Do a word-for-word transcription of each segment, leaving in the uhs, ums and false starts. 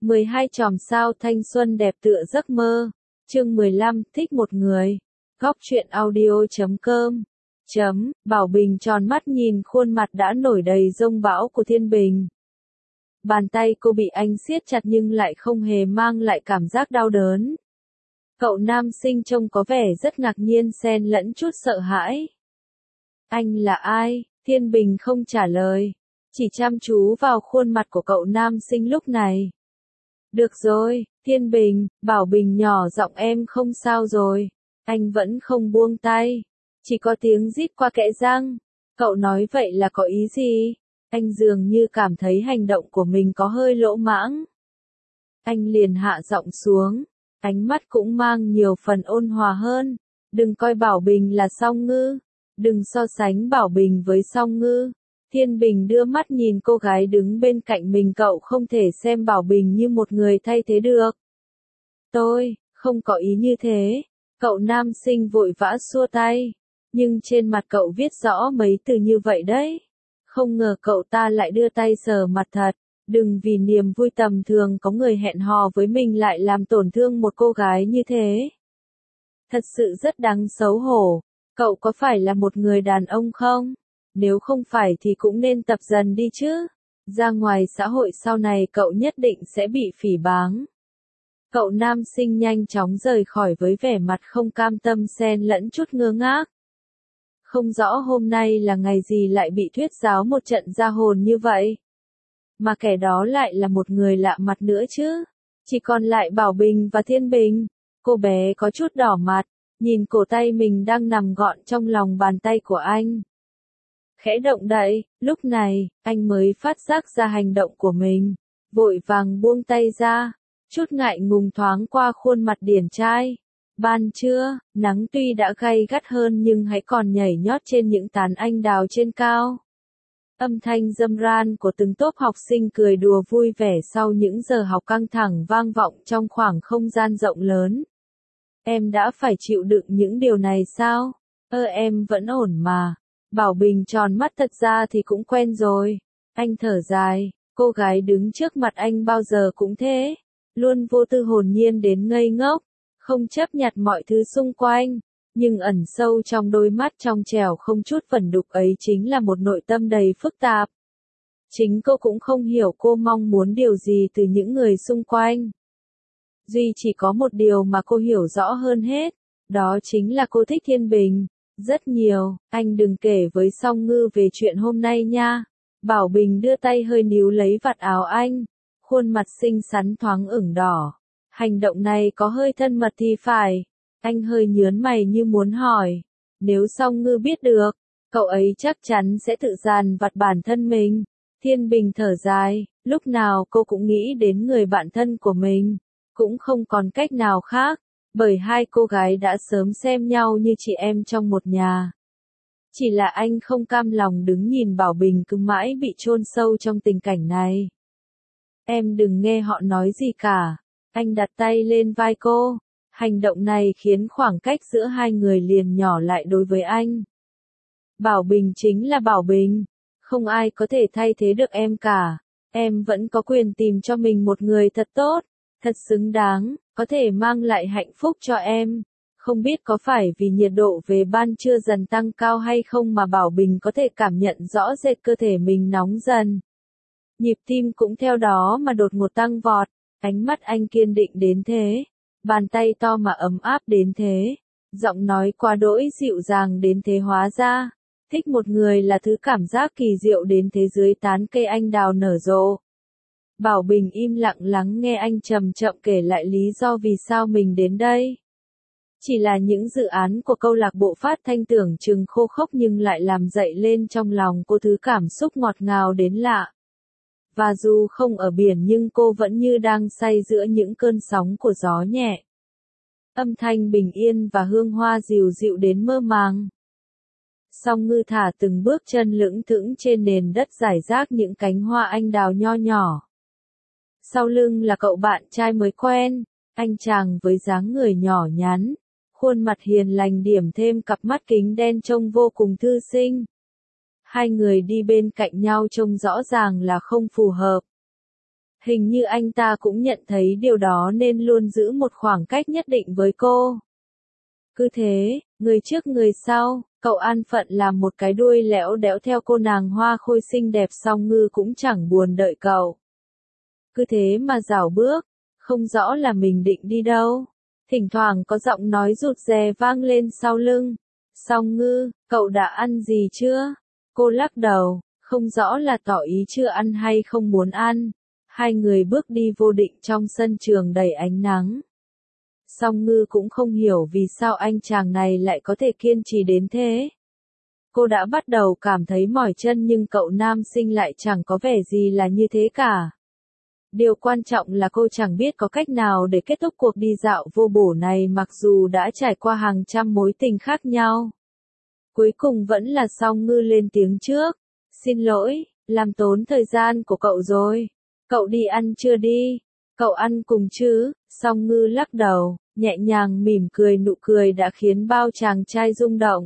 mười hai chòm sao thanh xuân đẹp tựa giấc mơ. Chương mười lăm, thích một người. Góc truyện audio chấm com. Chấm, Bảo Bình tròn mắt nhìn khuôn mặt đã nổi đầy giông bão của Thiên Bình. Bàn tay cô bị anh siết chặt nhưng lại không hề mang lại cảm giác đau đớn. Cậu nam sinh trông có vẻ rất ngạc nhiên xen lẫn chút sợ hãi. Anh là ai? Thiên Bình không trả lời, chỉ chăm chú vào khuôn mặt của cậu nam sinh lúc này. Được rồi, Thiên Bình, Bảo Bình nhỏ giọng em không sao rồi. Anh vẫn không buông tay, chỉ có tiếng rít qua kẽ răng. Cậu nói vậy là có ý gì? Anh dường như cảm thấy hành động của mình có hơi lỗ mãng. Anh liền hạ giọng xuống, ánh mắt cũng mang nhiều phần ôn hòa hơn. Đừng coi Bảo Bình là Song Ngư, đừng so sánh Bảo Bình với Song Ngư. Thiên Bình đưa mắt nhìn cô gái đứng bên cạnh mình, cậu không thể xem Bảo Bình như một người thay thế được. Tôi, không có ý như thế. Cậu nam sinh vội vã xua tay, nhưng trên mặt cậu viết rõ mấy từ như vậy đấy. Không ngờ cậu ta lại đưa tay sờ mặt thật. Đừng vì niềm vui tầm thường có người hẹn hò với mình lại làm tổn thương một cô gái như thế. Thật sự rất đáng xấu hổ. Cậu có phải là một người đàn ông không? Nếu không phải thì cũng nên tập dần đi chứ. Ra ngoài xã hội sau này cậu nhất định sẽ bị phỉ báng. Cậu nam sinh nhanh chóng rời khỏi với vẻ mặt không cam tâm xen lẫn chút ngơ ngác. Không rõ hôm nay là ngày gì lại bị thuyết giáo một trận ra hồn như vậy. Mà kẻ đó lại là một người lạ mặt nữa chứ. Chỉ còn lại Bảo Bình và Thiên Bình. Cô bé có chút đỏ mặt, nhìn cổ tay mình đang nằm gọn trong lòng bàn tay của anh. Khẽ động đậy, lúc này, anh mới phát giác ra hành động của mình. Vội vàng buông tay ra, chút ngại ngùng thoáng qua khuôn mặt điển trai. Ban trưa, nắng tuy đã gay gắt hơn nhưng hãy còn nhảy nhót trên những tán anh đào trên cao. Âm thanh râm ran của từng tốp học sinh cười đùa vui vẻ sau những giờ học căng thẳng vang vọng trong khoảng không gian rộng lớn. Em đã phải chịu đựng những điều này sao? Ơ em vẫn ổn mà. Bảo Bình tròn mắt, thật ra thì cũng quen rồi. Anh thở dài, cô gái đứng trước mặt anh bao giờ cũng thế. Luôn vô tư hồn nhiên đến ngây ngốc, không chấp nhặt mọi thứ xung quanh. Nhưng ẩn sâu trong đôi mắt trong trẻo không chút vẩn đục ấy chính là một nội tâm đầy phức tạp. Chính cô cũng không hiểu cô mong muốn điều gì từ những người xung quanh. Duy chỉ có một điều mà cô hiểu rõ hơn hết, đó chính là cô thích Thiên Bình. Rất nhiều. Anh đừng kể với Song Ngư về chuyện hôm nay nha. Bảo Bình đưa tay hơi níu lấy vạt áo anh. Khuôn mặt xinh xắn thoáng ửng đỏ. Hành động này có hơi thân mật thì phải. Anh hơi nhớn mày như muốn hỏi. Nếu Song Ngư biết được, cậu ấy chắc chắn sẽ tự dàn vặt bản thân mình. Thiên Bình thở dài, lúc nào cô cũng nghĩ đến người bạn thân của mình. Cũng không còn cách nào khác, bởi hai cô gái đã sớm xem nhau như chị em trong một nhà. Chỉ là anh không cam lòng đứng nhìn Bảo Bình cứ mãi bị chôn sâu trong tình cảnh này. Em đừng nghe họ nói gì cả. Anh đặt tay lên vai cô. Hành động này khiến khoảng cách giữa hai người liền nhỏ lại đối với anh. Bảo Bình chính là Bảo Bình. Không ai có thể thay thế được em cả. Em vẫn có quyền tìm cho mình một người thật tốt, thật xứng đáng, có thể mang lại hạnh phúc cho em. Không biết có phải vì nhiệt độ về ban trưa dần tăng cao hay không mà Bảo Bình có thể cảm nhận rõ rệt cơ thể mình nóng dần. Nhịp tim cũng theo đó mà đột ngột tăng vọt. Ánh mắt anh kiên định đến thế. Bàn tay to mà ấm áp đến thế. Giọng nói quá đỗi dịu dàng đến thế. Hóa ra, thích một người là thứ cảm giác kỳ diệu đến thế. Dưới tán cây anh đào nở rộ. Bảo Bình im lặng lắng nghe anh chậm chậm kể lại lý do vì sao mình đến đây. Chỉ là những dự án của câu lạc bộ phát thanh tưởng chừng khô khốc nhưng lại làm dậy lên trong lòng cô thứ cảm xúc ngọt ngào đến lạ. Và dù không ở biển nhưng cô vẫn như đang say giữa những cơn sóng của gió nhẹ. Âm thanh bình yên và hương hoa dịu dịu đến mơ màng. Song Ngư thả từng bước chân lững thững trên nền đất rải rác những cánh hoa anh đào nho nhỏ. Sau lưng là cậu bạn trai mới quen, anh chàng với dáng người nhỏ nhắn, khuôn mặt hiền lành điểm thêm cặp mắt kính đen trông vô cùng thư sinh. Hai người đi bên cạnh nhau trông rõ ràng là không phù hợp. Hình như anh ta cũng nhận thấy điều đó nên luôn giữ một khoảng cách nhất định với cô. Cứ thế, người trước người sau, cậu an phận làm một cái đuôi lẽo đẽo theo cô nàng hoa khôi xinh đẹp, Song Ngư cũng chẳng buồn đợi cậu. Cứ thế mà rảo bước, không rõ là mình định đi đâu. Thỉnh thoảng có giọng nói rụt rè vang lên sau lưng. Song Ngư, cậu đã ăn gì chưa? Cô lắc đầu, không rõ là tỏ ý chưa ăn hay không muốn ăn. Hai người bước đi vô định trong sân trường đầy ánh nắng. Song Ngư cũng không hiểu vì sao anh chàng này lại có thể kiên trì đến thế. Cô đã bắt đầu cảm thấy mỏi chân nhưng cậu nam sinh lại chẳng có vẻ gì là như thế cả. Điều quan trọng là cô chẳng biết có cách nào để kết thúc cuộc đi dạo vô bổ này mặc dù đã trải qua hàng trăm mối tình khác nhau. Cuối cùng vẫn là Song Ngư lên tiếng trước. Xin lỗi, làm tốn thời gian của cậu rồi. Cậu đi ăn chưa đi? Cậu ăn cùng chứ? Song Ngư lắc đầu, nhẹ nhàng mỉm cười, nụ cười đã khiến bao chàng trai rung động.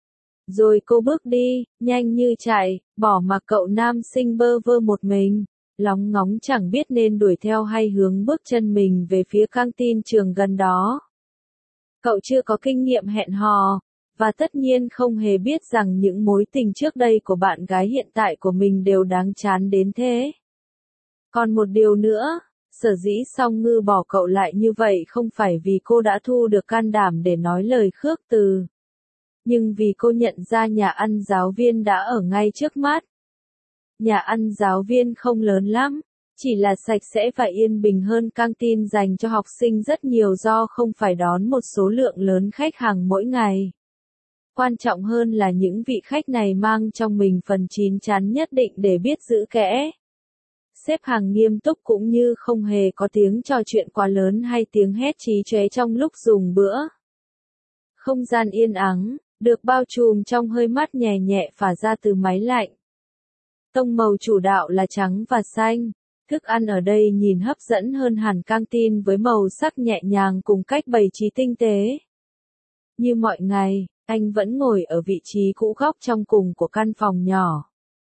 Rồi cô bước đi, nhanh như chạy, bỏ mặc cậu nam sinh bơ vơ một mình, lóng ngóng chẳng biết nên đuổi theo hay hướng bước chân mình về phía căng tin trường gần đó. Cậu chưa có kinh nghiệm hẹn hò, và tất nhiên không hề biết rằng những mối tình trước đây của bạn gái hiện tại của mình đều đáng chán đến thế. Còn một điều nữa, sở dĩ Song Ngư bỏ cậu lại như vậy không phải vì cô đã thu được can đảm để nói lời khước từ, nhưng vì cô nhận ra nhà ăn giáo viên đã ở ngay trước mắt. Nhà ăn giáo viên không lớn lắm, chỉ là sạch sẽ và yên bình hơn căng tin dành cho học sinh rất nhiều do không phải đón một số lượng lớn khách hàng mỗi ngày. Quan trọng hơn là những vị khách này mang trong mình phần chín chắn nhất định để biết giữ kẽ. Xếp hàng nghiêm túc cũng như không hề có tiếng trò chuyện quá lớn hay tiếng hét chí chóe trong lúc dùng bữa. Không gian yên ắng, được bao trùm trong hơi mát nhẹ nhẹ phả ra từ máy lạnh. Tông màu chủ đạo là trắng và xanh. Thức ăn ở đây nhìn hấp dẫn hơn hẳn căng tin với màu sắc nhẹ nhàng cùng cách bày trí tinh tế. Như mọi ngày, anh vẫn ngồi ở vị trí cũ góc trong cùng của căn phòng nhỏ.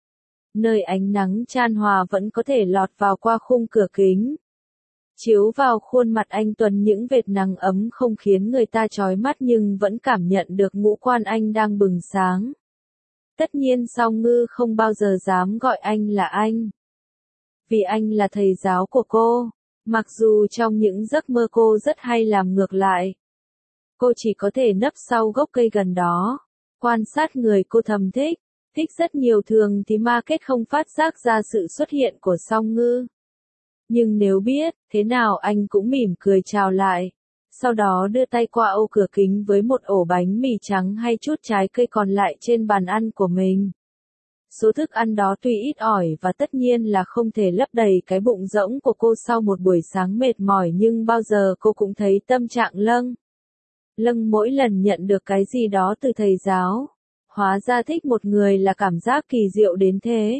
Nơi ánh nắng chan hòa vẫn có thể lọt vào qua khung cửa kính. Chiếu vào khuôn mặt anh tuấn những vệt nắng ấm không khiến người ta chói mắt nhưng vẫn cảm nhận được ngũ quan anh đang bừng sáng. Tất nhiên Song Ngư không bao giờ dám gọi anh là anh. Vì anh là thầy giáo của cô, mặc dù trong những giấc mơ cô rất hay làm ngược lại. Cô chỉ có thể nấp sau gốc cây gần đó, quan sát người cô thầm thích, thích rất nhiều. Thường thì Market không phát giác ra sự xuất hiện của Song Ngư. Nhưng nếu biết, thế nào anh cũng mỉm cười chào lại. Sau đó đưa tay qua ô cửa kính với một ổ bánh mì trắng hay chút trái cây còn lại trên bàn ăn của mình. Số thức ăn đó tuy ít ỏi và tất nhiên là không thể lấp đầy cái bụng rỗng của cô sau một buổi sáng mệt mỏi nhưng bao giờ cô cũng thấy tâm trạng lâng lâng mỗi lần nhận được cái gì đó từ thầy giáo. Hóa ra thích một người là cảm giác kỳ diệu đến thế.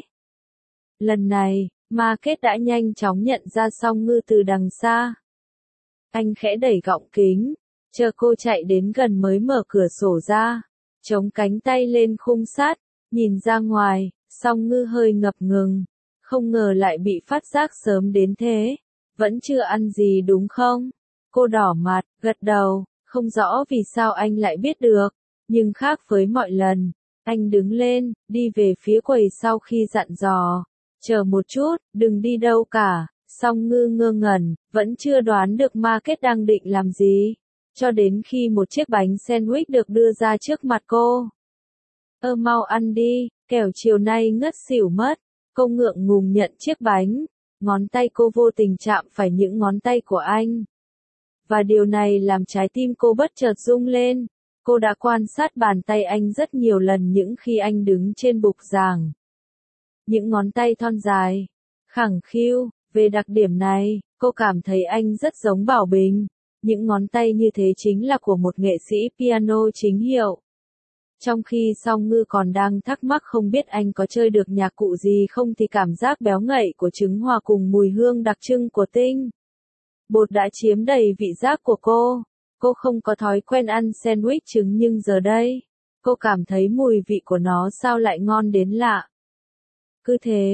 Lần này, Market đã nhanh chóng nhận ra Song Ngư từ đằng xa. Anh khẽ đẩy gọng kính, chờ cô chạy đến gần mới mở cửa sổ ra, chống cánh tay lên khung sắt, nhìn ra ngoài. Song Ngư hơi ngập ngừng, không ngờ lại bị phát giác sớm đến thế. Vẫn chưa ăn gì đúng không? Cô đỏ mặt, gật đầu, không rõ vì sao anh lại biết được, nhưng khác với mọi lần, anh đứng lên, đi về phía quầy sau khi dặn dò. Chờ một chút, đừng đi đâu cả. Song Ngư ngơ ngẩn, vẫn chưa đoán được Market đang định làm gì, cho đến khi một chiếc bánh sandwich được đưa ra trước mặt cô. Ơ mau ăn đi, kẻo chiều nay ngất xỉu mất. Cô ngượng ngùng nhận chiếc bánh, ngón tay cô vô tình chạm phải những ngón tay của anh. Và điều này làm trái tim cô bất chợt rung lên. Cô đã quan sát bàn tay anh rất nhiều lần những khi anh đứng trên bục giảng. Những ngón tay thon dài, khẳng khiu. Về đặc điểm này, cô cảm thấy anh rất giống Bảo Bình. Những ngón tay như thế chính là của một nghệ sĩ piano chính hiệu. Trong khi Song Ngư còn đang thắc mắc không biết anh có chơi được nhạc cụ gì không thì cảm giác béo ngậy của trứng hòa cùng mùi hương đặc trưng của tinh bột đã chiếm đầy vị giác của cô. Cô không có thói quen ăn sandwich trứng nhưng giờ đây, cô cảm thấy mùi vị của nó sao lại ngon đến lạ. Cứ thế,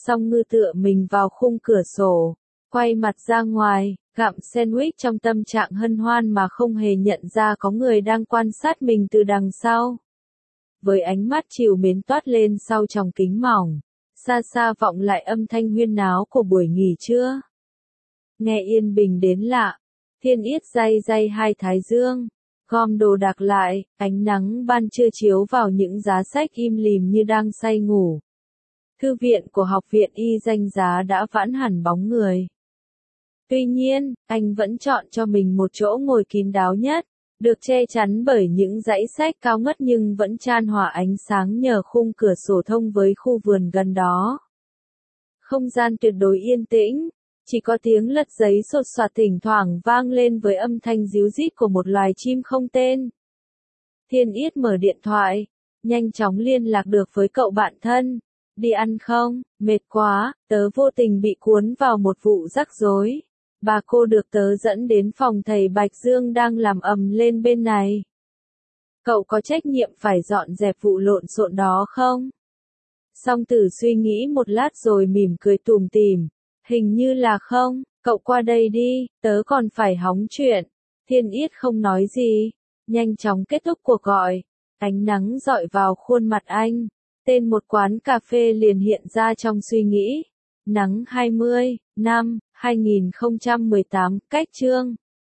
Song Ngư tựa mình vào khung cửa sổ, quay mặt ra ngoài, gặm sandwich trong tâm trạng hân hoan mà không hề nhận ra có người đang quan sát mình từ đằng sau. Với ánh mắt trìu mến toát lên sau tròng kính mỏng, xa xa vọng lại âm thanh huyên náo của buổi nghỉ trưa. Nghe yên bình đến lạ, Thiên Yết day day hai thái dương, gom đồ đạc lại, ánh nắng ban trưa chiếu vào những giá sách im lìm như đang say ngủ. Thư viện của học viện y danh giá đã vãn hẳn bóng người. Tuy nhiên, anh vẫn chọn cho mình một chỗ ngồi kín đáo nhất, được che chắn bởi những dãy sách cao ngất nhưng vẫn chan hòa ánh sáng nhờ khung cửa sổ thông với khu vườn gần đó. Không gian tuyệt đối yên tĩnh, chỉ có tiếng lật giấy sột soạt thỉnh thoảng vang lên với âm thanh ríu rít của một loài chim không tên. Thiên Yết mở điện thoại, nhanh chóng liên lạc được với cậu bạn thân. Đi ăn không? Mệt quá, tớ vô tình bị cuốn vào một vụ rắc rối. Bà cô được tớ dẫn đến phòng thầy Bạch Dương đang làm ầm lên bên này. Cậu có trách nhiệm phải dọn dẹp vụ lộn xộn đó không? Song Tử suy nghĩ một lát rồi mỉm cười tủm tỉm. Hình như là không, cậu qua đây đi, tớ còn phải hóng chuyện. Thiên Yết không nói gì, nhanh chóng kết thúc cuộc gọi. Ánh nắng dọi vào khuôn mặt anh. Tên một quán cà phê liền hiện ra trong suy nghĩ. Nắng hai mươi, năm, hai nghìn không trăm mười tám, cách chương.